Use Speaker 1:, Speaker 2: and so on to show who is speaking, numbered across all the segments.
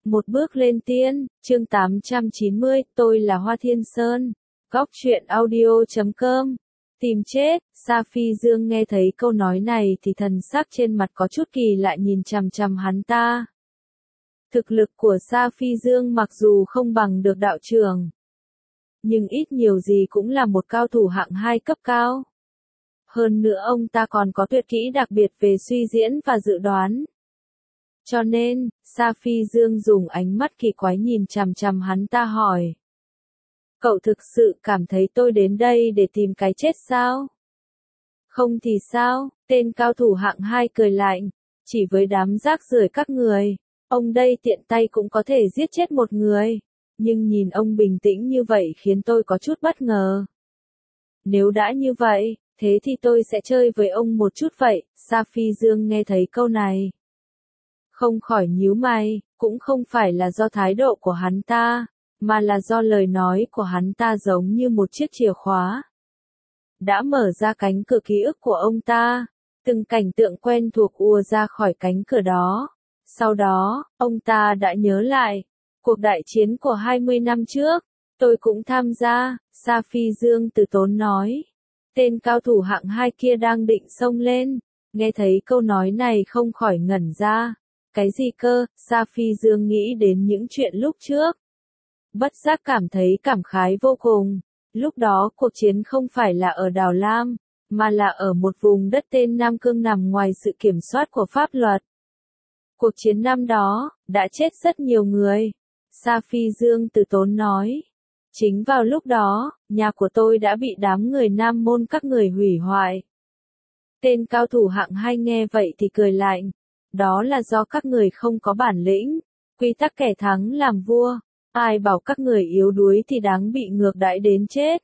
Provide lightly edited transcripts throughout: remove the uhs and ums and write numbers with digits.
Speaker 1: Một bước lên tiên, chương 890, tôi là Hoa Thiên Sơn. Góc truyện audio.com. Tìm chết, Sa Phi Dương nghe thấy câu nói này thì thần sắc trên mặt có chút kỳ lạ nhìn chằm chằm hắn ta. Thực lực của Sa Phi Dương mặc dù không bằng được đạo trưởng, nhưng ít nhiều gì cũng là một cao thủ hạng 2 cấp cao. Hơn nữa ông ta còn có tuyệt kỹ đặc biệt về suy diễn và dự đoán. Cho nên, Sa Phi Dương dùng ánh mắt kỳ quái nhìn chằm chằm hắn ta hỏi. Cậu thực sự cảm thấy tôi đến đây để tìm cái chết sao? Không thì sao? Tên cao thủ hạng 2 cười lạnh. Chỉ với đám rác rưởi các người, ông đây tiện tay cũng có thể giết chết một người. Nhưng nhìn ông bình tĩnh như vậy khiến tôi có chút bất ngờ. Nếu đã như vậy, thế thì tôi sẽ chơi với ông một chút vậy. Sa Phi Dương nghe thấy câu này, không khỏi nhíu mày, cũng không phải là do thái độ của hắn ta, mà là do lời nói của hắn ta giống như một chiếc chìa khóa. Đã mở ra cánh cửa ký ức của ông ta, từng cảnh tượng quen thuộc ùa ra khỏi cánh cửa đó. Sau đó, ông ta đã nhớ lại, cuộc đại chiến của 20 năm trước, tôi cũng tham gia, Sa Phi Dương từ tốn nói. Tên cao thủ hạng 2 kia đang định xông lên, nghe thấy câu nói này không khỏi ngẩn ra. Cái gì cơ? Sa Phi Dương nghĩ đến những chuyện lúc trước. Bất giác cảm thấy cảm khái vô cùng. Lúc đó cuộc chiến không phải là ở Đào Lam, mà là ở một vùng đất tên Nam Cương nằm ngoài sự kiểm soát của pháp luật. Cuộc chiến năm đó, đã chết rất nhiều người. Sa Phi Dương từ tốn nói. Chính vào lúc đó, nhà của tôi đã bị đám người Nam Môn các người hủy hoại. Tên cao thủ hạng 2 nghe vậy thì cười lạnh. Đó là do các người không có bản lĩnh, quy tắc kẻ thắng làm vua, ai bảo các người yếu đuối thì đáng bị ngược đãi đến chết.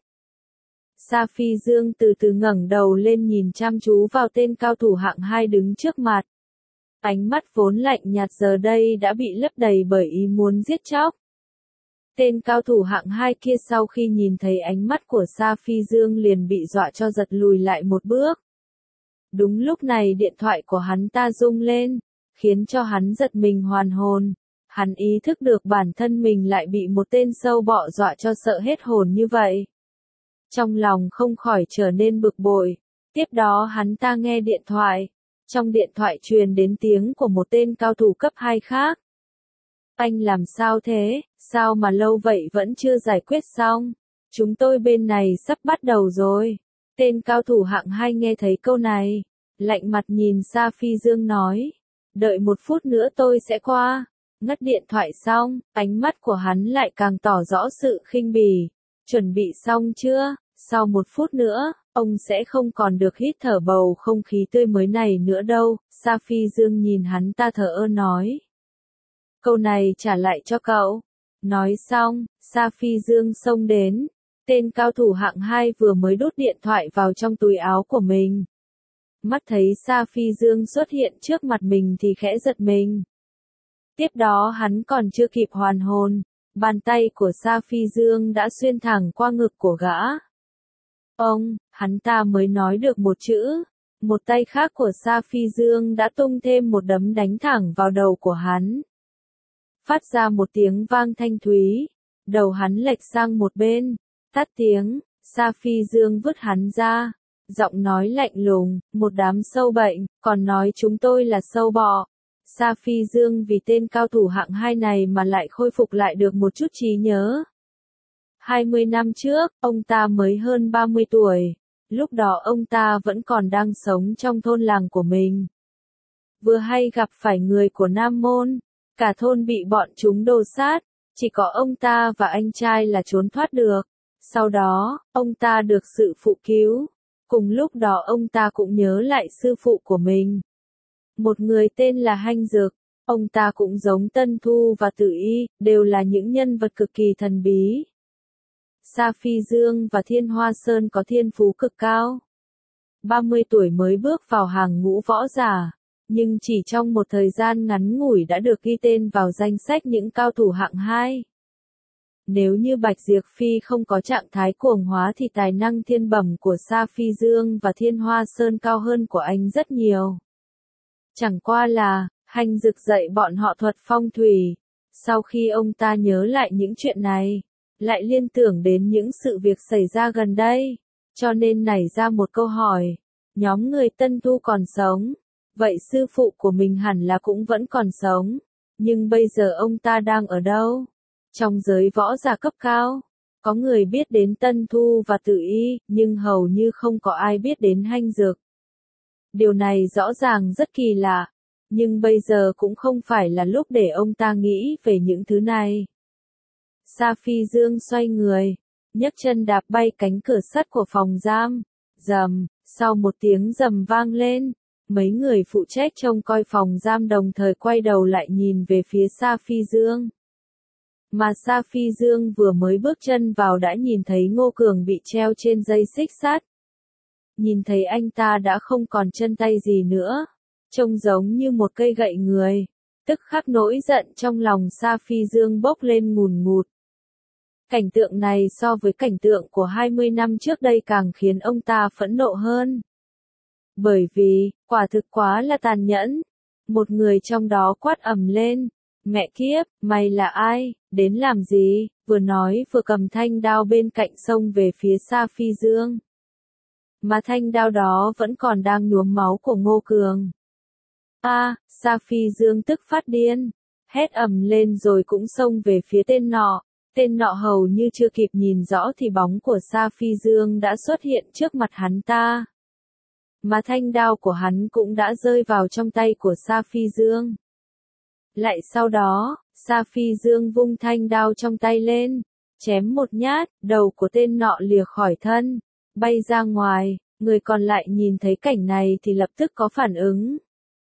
Speaker 1: Sa Phi Dương từ từ ngẩng đầu lên nhìn chăm chú vào tên cao thủ hạng 2 đứng trước mặt. Ánh mắt vốn lạnh nhạt giờ đây đã bị lấp đầy bởi ý muốn giết chóc. Tên cao thủ hạng 2 kia sau khi nhìn thấy ánh mắt của Sa Phi Dương liền bị dọa cho giật lùi lại một bước. Đúng lúc này điện thoại của hắn ta rung lên, khiến cho hắn giật mình hoàn hồn. Hắn ý thức được bản thân mình lại bị một tên sâu bọ dọa cho sợ hết hồn như vậy. Trong lòng không khỏi trở nên bực bội. Tiếp đó hắn ta nghe điện thoại. Trong điện thoại truyền đến tiếng của một tên cao thủ cấp 2 khác. Anh làm sao thế? Sao mà lâu vậy vẫn chưa giải quyết xong? Chúng tôi bên này sắp bắt đầu rồi. Tên cao thủ hạng 2 nghe thấy câu này, lạnh mặt nhìn Sa Phi Dương nói. Đợi một phút nữa tôi sẽ qua. Ngắt điện thoại xong, ánh mắt của hắn lại càng tỏ rõ sự khinh bỉ. Chuẩn bị xong chưa? Sau một phút nữa, ông sẽ không còn được hít thở bầu không khí tươi mới này nữa đâu. Sa Phi Dương nhìn hắn ta thờ ơ nói. Câu này trả lại cho cậu. Nói xong, Sa Phi Dương xông đến. Tên cao thủ hạng 2 vừa mới đút điện thoại vào trong túi áo của mình. Mắt thấy Sa Phi Dương xuất hiện trước mặt mình thì khẽ giật mình. Tiếp đó hắn còn chưa kịp hoàn hồn, bàn tay của Sa Phi Dương đã xuyên thẳng qua ngực của gã. Hắn ta mới nói được một chữ, một tay khác của Sa Phi Dương đã tung thêm một đấm đánh thẳng vào đầu của hắn. Phát ra một tiếng vang thanh thúy, đầu hắn lệch sang một bên, tắt tiếng, Sa Phi Dương vứt hắn ra, giọng nói lạnh lùng, một đám sâu bệnh, còn nói chúng tôi là sâu bọ. Sa Phi Dương vì tên cao thủ hạng 2 này mà lại khôi phục lại được một chút trí nhớ. 20 năm trước, ông ta mới hơn 30 tuổi, lúc đó ông ta vẫn còn đang sống trong thôn làng của mình. Vừa hay gặp phải người của Nam Môn, cả thôn bị bọn chúng đồ sát, chỉ có ông ta và anh trai là trốn thoát được. Sau đó, ông ta được sự phụ cứu. Cùng lúc đó ông ta cũng nhớ lại sư phụ của mình. Một người tên là Hanh Dực, ông ta cũng giống Tân Thu và Tử Y, đều là những nhân vật cực kỳ thần bí. Sa Phi Dương và Thiên Hoa Sơn có thiên phú cực cao. 30 tuổi mới bước vào hàng ngũ võ giả, nhưng chỉ trong một thời gian ngắn ngủi đã được ghi tên vào danh sách những cao thủ hạng 2. Nếu như Bạch Diệp Phi không có trạng thái cuồng hóa thì tài năng thiên bẩm của Sa Phi Dương và Thiên Hoa Sơn cao hơn của anh rất nhiều. Chẳng qua là, Hanh Dực dạy bọn họ thuật phong thủy, Sau khi ông ta nhớ lại những chuyện này, lại liên tưởng đến những sự việc xảy ra gần đây, cho nên nảy ra một câu hỏi, nhóm người Tân Thu còn sống, vậy sư phụ của mình hẳn là cũng vẫn còn sống, nhưng bây giờ ông ta đang ở đâu? Trong giới võ giả cấp cao, có người biết đến Tân Thu và Tử Y, nhưng hầu như không có ai biết đến Hanh Dược. Điều này rõ ràng rất kỳ lạ, nhưng bây giờ cũng không phải là lúc để ông ta nghĩ về những thứ này. Sa Phi Dương xoay người, nhấc chân đạp bay cánh cửa sắt của phòng giam. Rầm, sau một tiếng rầm vang lên, mấy người phụ trách trông coi phòng giam đồng thời quay đầu lại nhìn về phía Sa Phi Dương. Mà Sa Phi Dương vừa mới bước chân vào đã nhìn thấy Ngô Cường bị treo trên dây xích sắt. Nhìn thấy anh ta đã không còn chân tay gì nữa, trông giống như một cây gậy người. Tức khắc nỗi giận trong lòng Sa Phi Dương bốc lên ngùn ngụt. Cảnh tượng này so với cảnh tượng của 20 năm trước đây càng khiến ông ta phẫn nộ hơn. Bởi vì, quả thực quá là tàn nhẫn. Một người trong đó quát ầm lên, mẹ kiếp, mày là ai, đến làm gì, vừa nói vừa cầm thanh đao bên cạnh xông về phía Sa Phi Dương. Mà thanh đao đó vẫn còn đang nhuốm máu của Ngô Cường. Sa Phi Dương tức phát điên, hét ầm lên rồi cũng xông về phía tên nọ. Tên nọ hầu như chưa kịp nhìn rõ thì bóng của Sa Phi Dương đã xuất hiện trước mặt hắn ta. Mà thanh đao của hắn cũng đã rơi vào trong tay của Sa Phi Dương. Lại sau đó, Sa Phi Dương vung thanh đao trong tay lên, chém một nhát, đầu của tên nọ lìa khỏi thân, bay ra ngoài, người còn lại nhìn thấy cảnh này thì lập tức có phản ứng.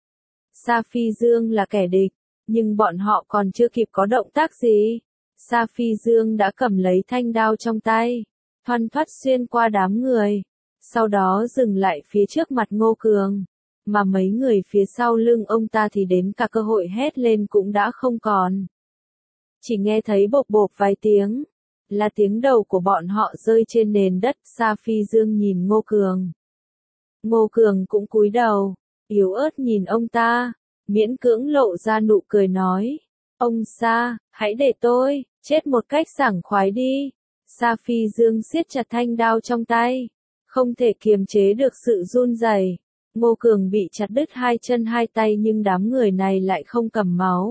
Speaker 1: Sa Phi Dương là kẻ địch, nhưng bọn họ còn chưa kịp có động tác gì. Sa Phi Dương đã cầm lấy thanh đao trong tay, thoăn thoắt xuyên qua đám người, sau đó dừng lại phía trước mặt Ngô Cường, mà mấy người phía sau lưng ông ta thì đến cả cơ hội hét lên cũng đã không còn. Chỉ nghe thấy bộp bộp vài tiếng, là tiếng đầu của bọn họ rơi trên nền đất. Sa Phi Dương nhìn Ngô Cường. Ngô Cường cũng cúi đầu, yếu ớt nhìn ông ta, miễn cưỡng lộ ra nụ cười nói, ông Sa, hãy để tôi chết một cách sảng khoái đi. Sa Phi Dương siết chặt thanh đao trong tay, không thể kiềm chế được sự run rẩy. Ngô Cường bị chặt đứt hai chân hai tay nhưng đám người này lại không cầm máu.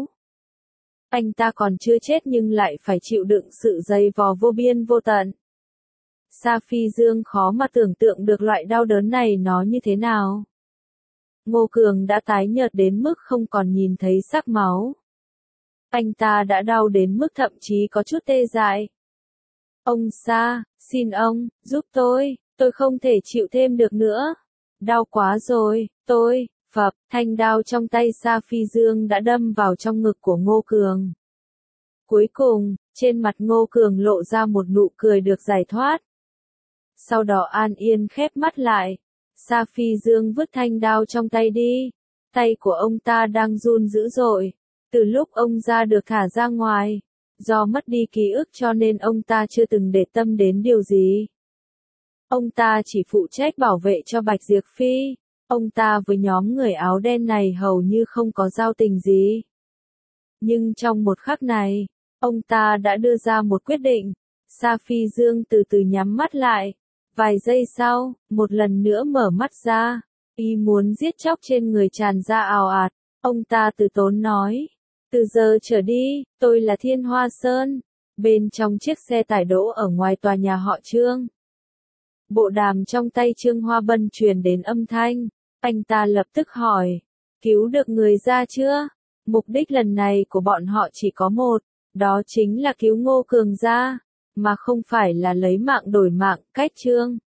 Speaker 1: Anh ta còn chưa chết nhưng lại phải chịu đựng sự dày vò vô biên vô tận. Sa Phi Dương khó mà tưởng tượng được loại đau đớn này nó như thế nào. Ngô Cường đã tái nhợt đến mức không còn nhìn thấy sắc máu. Anh ta đã đau đến mức thậm chí có chút tê dại. Ông Sa, xin ông, giúp tôi không thể chịu thêm được nữa. Đau quá rồi, phập, thanh đao trong tay Sa Phi Dương đã đâm vào trong ngực của Ngô Cường. Cuối cùng, trên mặt Ngô Cường lộ ra một nụ cười được giải thoát. Sau đó an yên khép mắt lại. Sa Phi Dương vứt thanh đao trong tay đi. Tay của ông ta đang run dữ dội. Từ lúc ông ra được thả ra ngoài, do mất đi ký ức cho nên ông ta chưa từng để tâm đến điều gì. Ông ta chỉ phụ trách bảo vệ cho Bạch Diệp Phi. Ông ta với nhóm người áo đen này hầu như không có giao tình gì. Nhưng trong một khắc này, ông ta đã đưa ra một quyết định. Sa Phi Dương từ từ nhắm mắt lại. Vài giây sau, một lần nữa mở mắt ra. Ý muốn giết chóc trên người tràn ra ào ạt. Ông ta từ tốn nói. Từ giờ trở đi, tôi là Thiên Hoa Sơn. Bên trong chiếc xe tải đỗ ở ngoài tòa nhà họ Trương. Bộ đàm trong tay Trương Hoa Bân truyền đến âm thanh. Anh ta lập tức hỏi. Cứu được người ra chưa? Mục đích lần này của bọn họ chỉ có một. Đó chính là cứu Ngô Cường ra. Mà không phải là lấy mạng đổi mạng. Cách Trương